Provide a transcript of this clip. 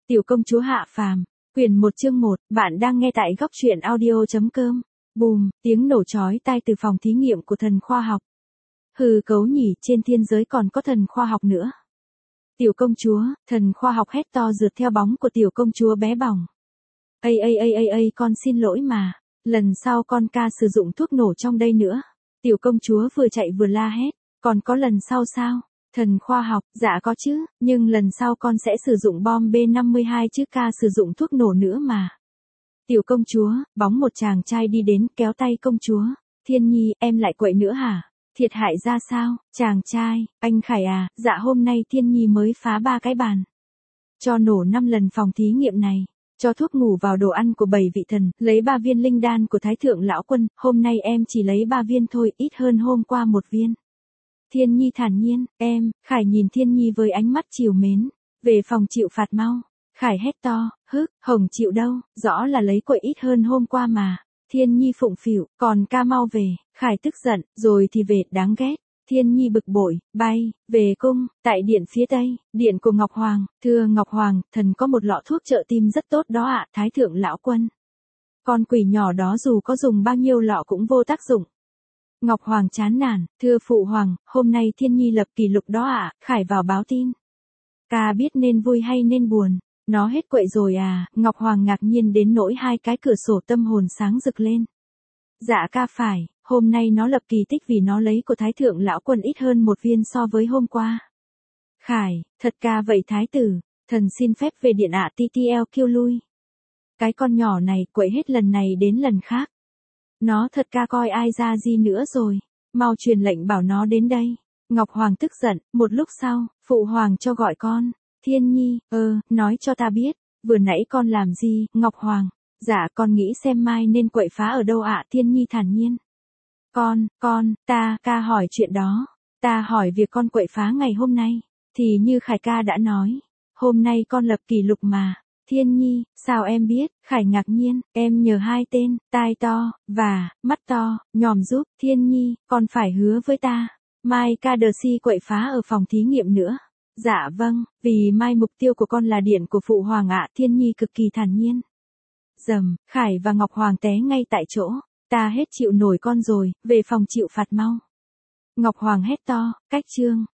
Tiểu công chúa Hạ Phàm, quyển 1 chương 1, bạn đang nghe tại góc truyện audio.com. Bùm, tiếng nổ chói tai từ phòng thí nghiệm của thần khoa học. Hừ cấu nhỉ, trên thiên giới còn có thần khoa học nữa. Tiểu công chúa, thần khoa học hét to rượt theo bóng của tiểu công chúa bé bỏng. Ây, con xin lỗi mà, lần sau con ca sử dụng thuốc nổ trong đây nữa. Tiểu công chúa vừa chạy vừa la hét, còn có lần sau sao? Thần khoa học, dạ có chứ, nhưng lần sau con sẽ sử dụng bom B52 chứ ca sử dụng thuốc nổ nữa mà. Tiểu công chúa, bóng một chàng trai đi đến kéo tay công chúa. Thiên Nhi, em lại quậy nữa hả? Thiệt hại ra sao? Chàng trai, anh Khải à, dạ hôm nay Thiên Nhi mới phá 3 cái bàn. Cho nổ 5 lần phòng thí nghiệm này. Cho thuốc ngủ vào đồ ăn của 7 vị thần, lấy 3 viên linh đan của Thái Thượng Lão Quân, hôm nay em chỉ lấy 3 viên thôi, ít hơn hôm qua 1 viên. Thiên Nhi thản nhiên, em, Khải nhìn Thiên Nhi với ánh mắt trìu mến, về phòng chịu phạt mau. Khải hét to, Hồng chịu đâu, rõ là lấy quậy ít hơn hôm qua mà. Thiên Nhi phụng phịu, còn ca mau về. Khải tức giận, rồi thì về, đáng ghét. Thiên Nhi bực bội, bay, về cung, tại điện phía tây, điện của Ngọc Hoàng. Thưa Ngọc Hoàng, thần có một lọ thuốc trợ tim rất tốt đó ạ, Thái Thượng Lão Quân. Con quỷ nhỏ đó dù có dùng bao nhiêu lọ cũng vô tác dụng. Ngọc Hoàng chán nản, thưa Phụ Hoàng, hôm nay Thiên Nhi lập kỷ lục đó ạ. Khải vào báo tin. Ca biết nên vui hay nên buồn, nó hết quậy rồi à? Ngọc Hoàng ngạc nhiên đến nỗi 2 cái cửa sổ tâm hồn sáng rực lên. Dạ ca phải, hôm nay nó lập kỳ tích vì nó lấy của Thái Thượng Lão Quân ít hơn 1 viên so với hôm qua. Khải, thật ca vậy thái tử, thần xin phép về điện ạ. TTL kêu lui. Cái con nhỏ này quậy hết lần này đến lần khác. Nó thật ca coi ai ra gì nữa rồi, mau truyền lệnh bảo nó đến đây. Ngọc Hoàng tức giận, một lúc sau, Phụ Hoàng cho gọi con. Thiên Nhi, nói cho ta biết, vừa nãy con làm gì? Ngọc Hoàng, dạ con nghĩ xem mai nên quậy phá ở đâu ạ? Thiên Nhi thản nhiên. Ta hỏi chuyện đó, ta hỏi việc con quậy phá ngày hôm nay, thì như Khải ca đã nói, hôm nay con lập kỷ lục mà. Thiên Nhi, sao em biết? Khải ngạc nhiên, em nhờ 2 tên, tai to, và, mắt to, nhòm giúp. Thiên Nhi, con phải hứa với ta, mai ca đờ si quậy phá ở phòng thí nghiệm nữa. Dạ vâng, vì mai mục tiêu của con là điện của Phụ Hoàng ạ. Thiên Nhi cực kỳ thản nhiên. Dầm, Khải và Ngọc Hoàng té ngay tại chỗ, ta hết chịu nổi con rồi, về phòng chịu phạt mau. Ngọc Hoàng hét to, cách chương,